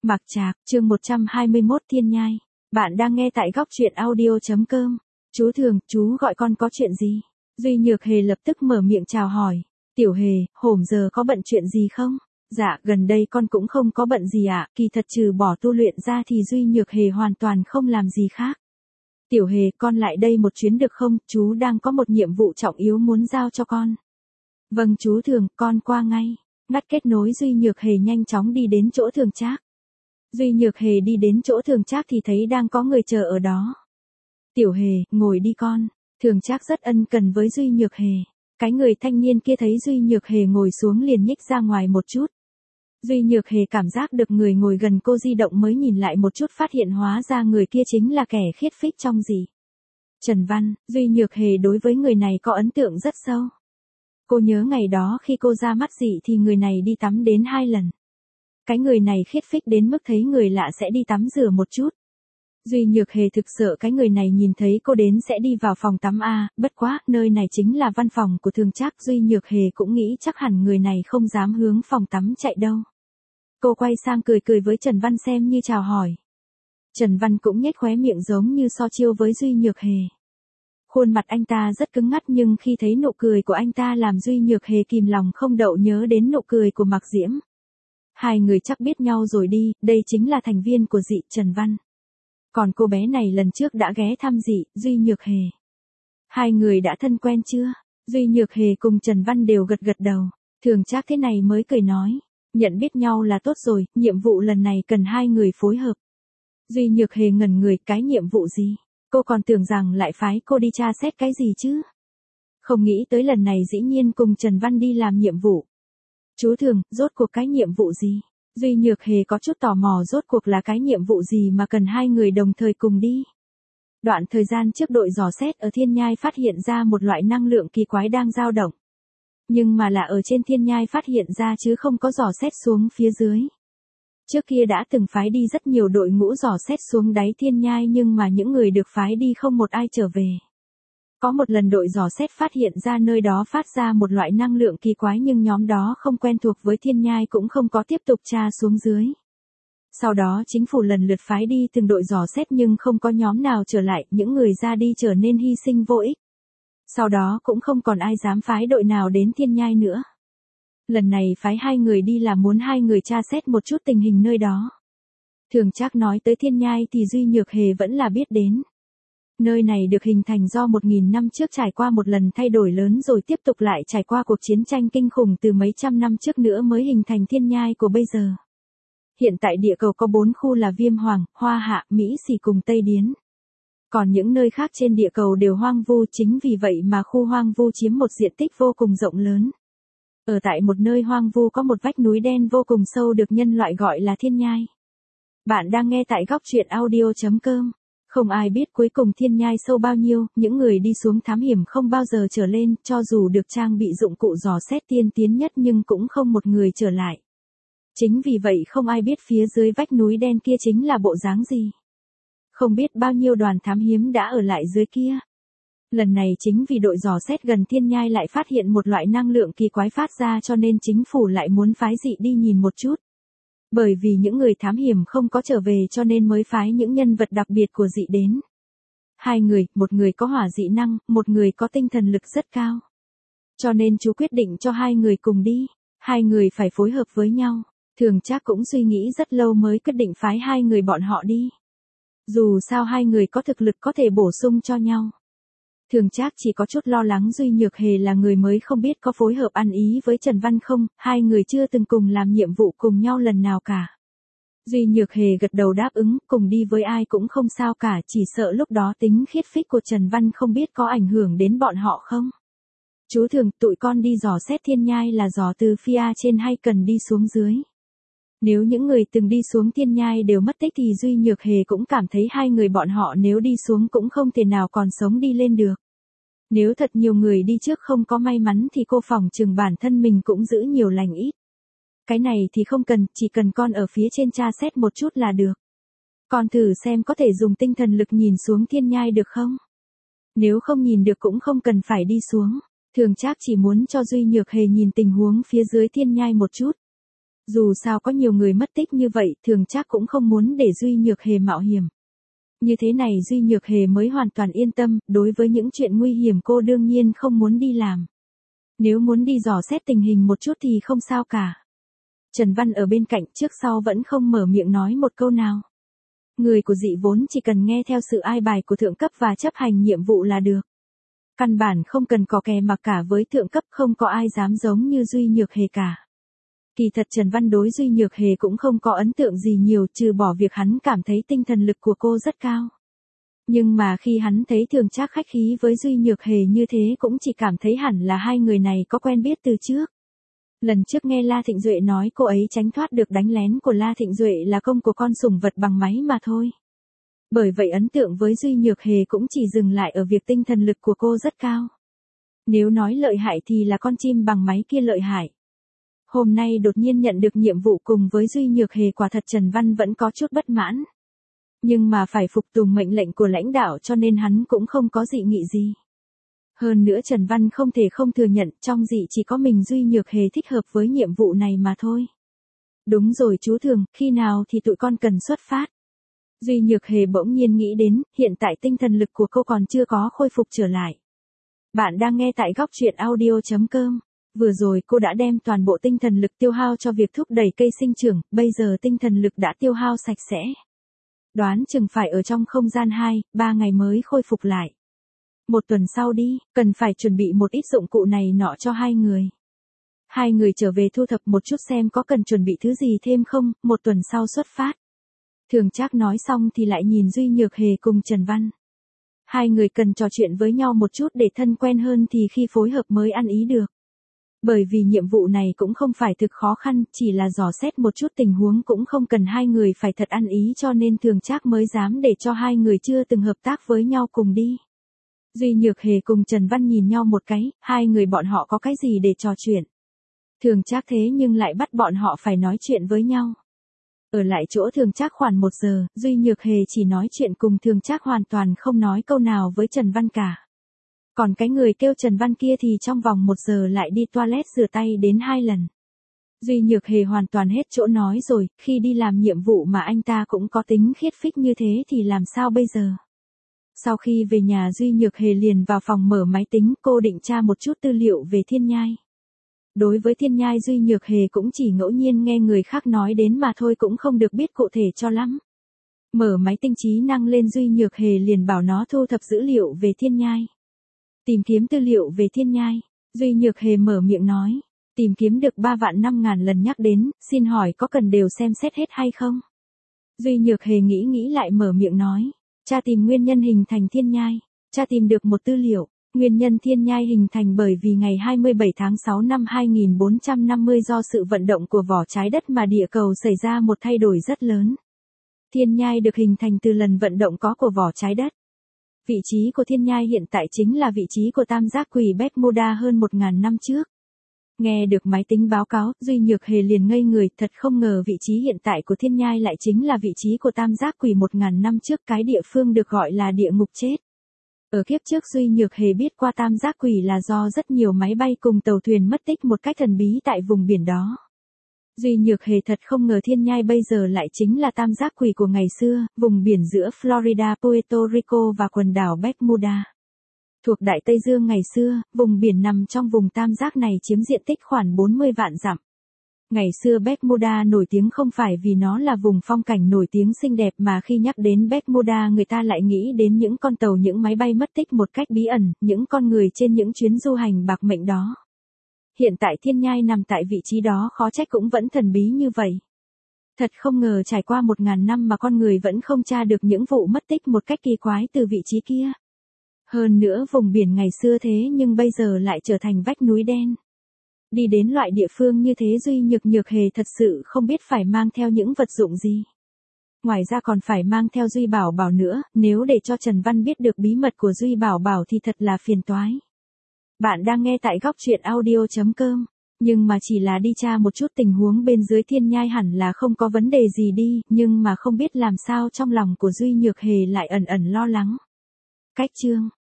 Mạc Trạc, chương 121 Thiên Nhai. Bạn đang nghe tại góc truyện audio.com. Chú Thường, chú gọi con có chuyện gì? Duy Nhược Hề lập tức mở miệng chào hỏi. Tiểu Hề, hổm giờ có bận chuyện gì không? Dạ, gần đây con cũng không có bận gì ạ, kỳ thật trừ bỏ tu luyện ra thì Duy Nhược Hề hoàn toàn không làm gì khác. Tiểu Hề, con lại đây một chuyến được không? Chú đang có một nhiệm vụ trọng yếu muốn giao cho con. Vâng chú Thường, con qua ngay. Ngắt kết nối Duy Nhược Hề nhanh chóng đi đến chỗ Thường Trác. Duy Nhược Hề đi đến chỗ Thường Trác thì thấy đang có người chờ ở đó. Tiểu Hề, ngồi đi con. Thường Trác rất ân cần với Duy Nhược Hề. Cái người thanh niên kia thấy Duy Nhược Hề ngồi xuống liền nhích ra ngoài một chút. Duy Nhược Hề cảm giác được người ngồi gần cô di động mới nhìn lại một chút phát hiện hóa ra người kia chính là kẻ khiết phích trong dị. Trần Văn, Duy Nhược Hề đối với người này có ấn tượng rất sâu. Cô nhớ ngày đó khi cô ra mắt dị thì người này đi tắm đến 2 lần. Cái người này khiết phích đến mức thấy người lạ sẽ đi tắm rửa một chút. Duy Nhược Hề thực sợ cái người này nhìn thấy cô đến sẽ đi vào phòng tắm A, bất quá, nơi này chính là văn phòng của Thường Trác. Duy Nhược Hề cũng nghĩ chắc hẳn người này không dám hướng phòng tắm chạy đâu. Cô quay sang cười cười với Trần Văn xem như chào hỏi. Trần Văn cũng nhếch khóe miệng giống như so chiêu với Duy Nhược Hề. Khuôn mặt anh ta rất cứng ngắt nhưng khi thấy nụ cười của anh ta làm Duy Nhược Hề kìm lòng không đậu nhớ đến nụ cười của Mạc Diễm. Hai người chắc biết nhau rồi đi, đây chính là thành viên của dị, Trần Văn. Còn cô bé này lần trước đã ghé thăm dị, Duy Nhược Hề. Hai người đã thân quen chưa? Duy Nhược Hề cùng Trần Văn đều gật gật đầu. Thường Trác thế này mới cười nói. Nhận biết nhau là tốt rồi, nhiệm vụ lần này cần hai người phối hợp. Duy Nhược Hề ngẩn người, cái nhiệm vụ gì? Cô còn tưởng rằng lại phái cô đi tra xét cái gì chứ? Không nghĩ tới lần này dĩ nhiên cùng Trần Văn đi làm nhiệm vụ. Chú Thường, rốt cuộc cái nhiệm vụ gì? Duy Nhược Hề có chút tò mò rốt cuộc là cái nhiệm vụ gì mà cần hai người đồng thời cùng đi. Đoạn thời gian trước đội dò xét ở Thiên Nhai phát hiện ra một loại năng lượng kỳ quái đang dao động. Nhưng mà là ở trên Thiên Nhai phát hiện ra chứ không có dò xét xuống phía dưới. Trước kia đã từng phái đi rất nhiều đội ngũ dò xét xuống đáy Thiên Nhai nhưng mà những người được phái đi không một ai trở về. Có một lần đội dò xét phát hiện ra nơi đó phát ra một loại năng lượng kỳ quái nhưng nhóm đó không quen thuộc với Thiên Nhai cũng không có tiếp tục tra xuống dưới. Sau đó chính phủ lần lượt phái đi từng đội dò xét nhưng không có nhóm nào trở lại, những người ra đi trở nên hy sinh vô ích. Sau đó cũng không còn ai dám phái đội nào đến Thiên Nhai nữa. Lần này phái hai người đi là muốn hai người tra xét một chút tình hình nơi đó. Thường Trác nói tới Thiên Nhai thì Duy Nhược Hề vẫn là biết đến. Nơi này được hình thành do 1000 năm trước trải qua một lần thay đổi lớn rồi tiếp tục lại trải qua cuộc chiến tranh kinh khủng từ mấy trăm năm trước nữa mới hình thành Thiên Nhai của bây giờ. Hiện tại địa cầu có 4 khu là Viêm Hoàng, Hoa Hạ, Mỹ Xỉ cùng Tây Điến. Còn những nơi khác trên địa cầu đều hoang vu, chính vì vậy mà khu hoang vu chiếm một diện tích vô cùng rộng lớn. Ở tại một nơi hoang vu có một vách núi đen vô cùng sâu được nhân loại gọi là Thiên Nhai. Bạn đang nghe tại góc truyện audio.com. Không ai biết cuối cùng Thiên Nhai sâu bao nhiêu, những người đi xuống thám hiểm không bao giờ trở lên, cho dù được trang bị dụng cụ dò xét tiên tiến nhất nhưng cũng không một người trở lại. Chính vì vậy không ai biết phía dưới vách núi đen kia chính là bộ dáng gì. Không biết bao nhiêu đoàn thám hiểm đã ở lại dưới kia. Lần này chính vì đội dò xét gần Thiên Nhai lại phát hiện một loại năng lượng kỳ quái phát ra cho nên chính phủ lại muốn phái dị đi nhìn một chút. Bởi vì những người thám hiểm không có trở về cho nên mới phái những nhân vật đặc biệt của dị đến. Hai người, một người có hỏa dị năng, một người có tinh thần lực rất cao. Cho nên chú quyết định cho hai người cùng đi. Hai người phải phối hợp với nhau. Thường Trác cũng suy nghĩ rất lâu mới quyết định phái hai người bọn họ đi. Dù sao hai người có thực lực có thể bổ sung cho nhau. Thường Trác chỉ có chút lo lắng Duy Nhược Hề là người mới không biết có phối hợp ăn ý với Trần Văn không, hai người chưa từng cùng làm nhiệm vụ cùng nhau lần nào cả. Duy Nhược Hề gật đầu đáp ứng, cùng đi với ai cũng không sao cả, chỉ sợ lúc đó tính khiết phích của Trần Văn không biết có ảnh hưởng đến bọn họ không. Chú Thường, tụi con đi dò xét Thiên Nhai là dò từ phía trên hay cần đi xuống dưới? Nếu những người từng đi xuống Thiên Nhai đều mất tích thì Duy Nhược Hề cũng cảm thấy hai người bọn họ nếu đi xuống cũng không thể nào còn sống đi lên được. Nếu thật nhiều người đi trước không có may mắn thì cô phỏng chừng bản thân mình cũng giữ nhiều lành ít. Cái này thì không cần, chỉ cần con ở phía trên tra xét một chút là được. Con thử xem có thể dùng tinh thần lực nhìn xuống Thiên Nhai được không? Nếu không nhìn được cũng không cần phải đi xuống. Thường Trác chỉ muốn cho Duy Nhược Hề nhìn tình huống phía dưới Thiên Nhai một chút. Dù sao có nhiều người mất tích như vậy, Thường Trác cũng không muốn để Duy Nhược Hề mạo hiểm. Như thế này Duy Nhược Hề mới hoàn toàn yên tâm, đối với những chuyện nguy hiểm cô đương nhiên không muốn đi làm. Nếu muốn đi dò xét tình hình một chút thì không sao cả. Trần Văn ở bên cạnh trước sau vẫn không mở miệng nói một câu nào. Người của dị vốn chỉ cần nghe theo sự ai bài của thượng cấp và chấp hành nhiệm vụ là được. Căn bản không cần cò kè mặc cả với thượng cấp, không có ai dám giống như Duy Nhược Hề cả. Kỳ thật Trần Văn đối Duy Nhược Hề cũng không có ấn tượng gì nhiều, trừ bỏ việc hắn cảm thấy tinh thần lực của cô rất cao. Nhưng mà khi hắn thấy Thường Trác khách khí với Duy Nhược Hề như thế cũng chỉ cảm thấy hẳn là hai người này có quen biết từ trước. Lần trước nghe La Thịnh Duệ nói cô ấy tránh thoát được đánh lén của La Thịnh Duệ là công của con sủng vật bằng máy mà thôi. Bởi vậy ấn tượng với Duy Nhược Hề cũng chỉ dừng lại ở việc tinh thần lực của cô rất cao. Nếu nói lợi hại thì là con chim bằng máy kia lợi hại. Hôm nay đột nhiên nhận được nhiệm vụ cùng với Duy Nhược Hề, quả thật Trần Văn vẫn có chút bất mãn. Nhưng mà phải phục tùng mệnh lệnh của lãnh đạo cho nên hắn cũng không có dị nghị gì. Hơn nữa Trần Văn không thể không thừa nhận trong dị chỉ có mình Duy Nhược Hề thích hợp với nhiệm vụ này mà thôi. Đúng rồi chú Thường, khi nào thì tụi con cần xuất phát? Duy Nhược Hề bỗng nhiên nghĩ đến, hiện tại tinh thần lực của cô còn chưa có khôi phục trở lại. Bạn đang nghe tại góc truyện audio.com. Vừa rồi cô đã đem toàn bộ tinh thần lực tiêu hao cho việc thúc đẩy cây sinh trưởng, bây giờ tinh thần lực đã tiêu hao sạch sẽ. Đoán chừng phải ở trong không gian 2-3 ngày mới khôi phục lại. Một tuần sau đi, cần phải chuẩn bị một ít dụng cụ này nọ cho hai người. Hai người trở về thu thập một chút xem có cần chuẩn bị thứ gì thêm không, một tuần sau xuất phát. Thường Trác nói xong thì lại nhìn Duy Nhược Hề cùng Trần Văn. Hai người cần trò chuyện với nhau một chút để thân quen hơn thì khi phối hợp mới ăn ý được. Bởi vì nhiệm vụ này cũng không phải thực khó khăn, chỉ là dò xét một chút tình huống cũng không cần hai người phải thật ăn ý, cho nên Thường Trác mới dám để cho hai người chưa từng hợp tác với nhau cùng đi. Duy Nhược Hề cùng Trần Văn nhìn nhau một cái, hai người bọn họ có cái gì để trò chuyện. Thường Trác thế nhưng lại bắt bọn họ phải nói chuyện với nhau. Ở lại chỗ Thường Trác khoảng 1 giờ, Duy Nhược Hề chỉ nói chuyện cùng Thường Trác, hoàn toàn không nói câu nào với Trần Văn cả. Còn cái người kêu Trần Văn kia thì trong vòng 1 giờ lại đi toilet rửa tay đến 2 lần. Duy Nhược Hề hoàn toàn hết chỗ nói rồi, khi đi làm nhiệm vụ mà anh ta cũng có tính khiết phích như thế thì làm sao bây giờ? Sau khi về nhà Duy Nhược Hề liền vào phòng mở máy tính, cô định tra một chút tư liệu về Thiên Nhai. Đối với Thiên Nhai Duy Nhược Hề cũng chỉ ngẫu nhiên nghe người khác nói đến mà thôi, cũng không được biết cụ thể cho lắm. Mở máy tinh trí năng lên Duy Nhược Hề liền bảo nó thu thập dữ liệu về Thiên Nhai. Tìm kiếm tư liệu về Thiên Nhai, Duy Nhược Hề mở miệng nói. Tìm kiếm được 3.000.000 lần nhắc đến, xin hỏi có cần đều xem xét hết hay không? Duy Nhược Hề nghĩ lại mở miệng nói. Tra tìm nguyên nhân hình thành Thiên Nhai. Tra tìm được một tư liệu. Nguyên nhân Thiên Nhai hình thành bởi vì ngày 27 tháng 6 năm 2450 do sự vận động của vỏ trái đất mà địa cầu xảy ra một thay đổi rất lớn. Thiên Nhai được hình thành từ lần vận động có của vỏ trái đất. Vị trí của Thiên Nhai hiện tại chính là vị trí của tam giác quỷ Bermuda hơn 1.000 năm trước. Nghe được máy tính báo cáo, Duy Nhược Hề liền ngây người, thật không ngờ vị trí hiện tại của Thiên Nhai lại chính là vị trí của tam giác quỷ 1.000 năm trước, cái địa phương được gọi là địa ngục chết. Ở kiếp trước Duy Nhược Hề biết qua tam giác quỷ là do rất nhiều máy bay cùng tàu thuyền mất tích một cách thần bí tại vùng biển đó. Duy Nhược Hề thật không ngờ Thiên Nhai bây giờ lại chính là tam giác quỷ của ngày xưa, vùng biển giữa Florida, Puerto Rico và quần đảo Bermuda. Thuộc Đại Tây Dương ngày xưa, vùng biển nằm trong vùng tam giác này chiếm diện tích khoảng 40 vạn dặm. Ngày xưa Bermuda nổi tiếng không phải vì nó là vùng phong cảnh nổi tiếng xinh đẹp, mà khi nhắc đến Bermuda người ta lại nghĩ đến những con tàu, những máy bay mất tích một cách bí ẩn, những con người trên những chuyến du hành bạc mệnh đó. Hiện tại Thiên Nhai nằm tại vị trí đó, khó trách cũng vẫn thần bí như vậy. Thật không ngờ trải qua 1.000 năm mà con người vẫn không tra được những vụ mất tích một cách kỳ quái từ vị trí kia. Hơn nữa vùng biển ngày xưa thế nhưng bây giờ lại trở thành vách núi đen. Đi đến loại địa phương như thế Duy Nhược Hề thật sự không biết phải mang theo những vật dụng gì. Ngoài ra còn phải mang theo Duy Bảo Bảo nữa, nếu để cho Trần Văn biết được bí mật của Duy Bảo Bảo thì thật là phiền toái. Bạn đang nghe tại góc truyện audio.com, nhưng mà chỉ là đi tra một chút tình huống bên dưới Thiên Nhai hẳn là không có vấn đề gì đi, nhưng mà không biết làm sao trong lòng của Duy Nhược Hề lại ẩn ẩn lo lắng. Cách chương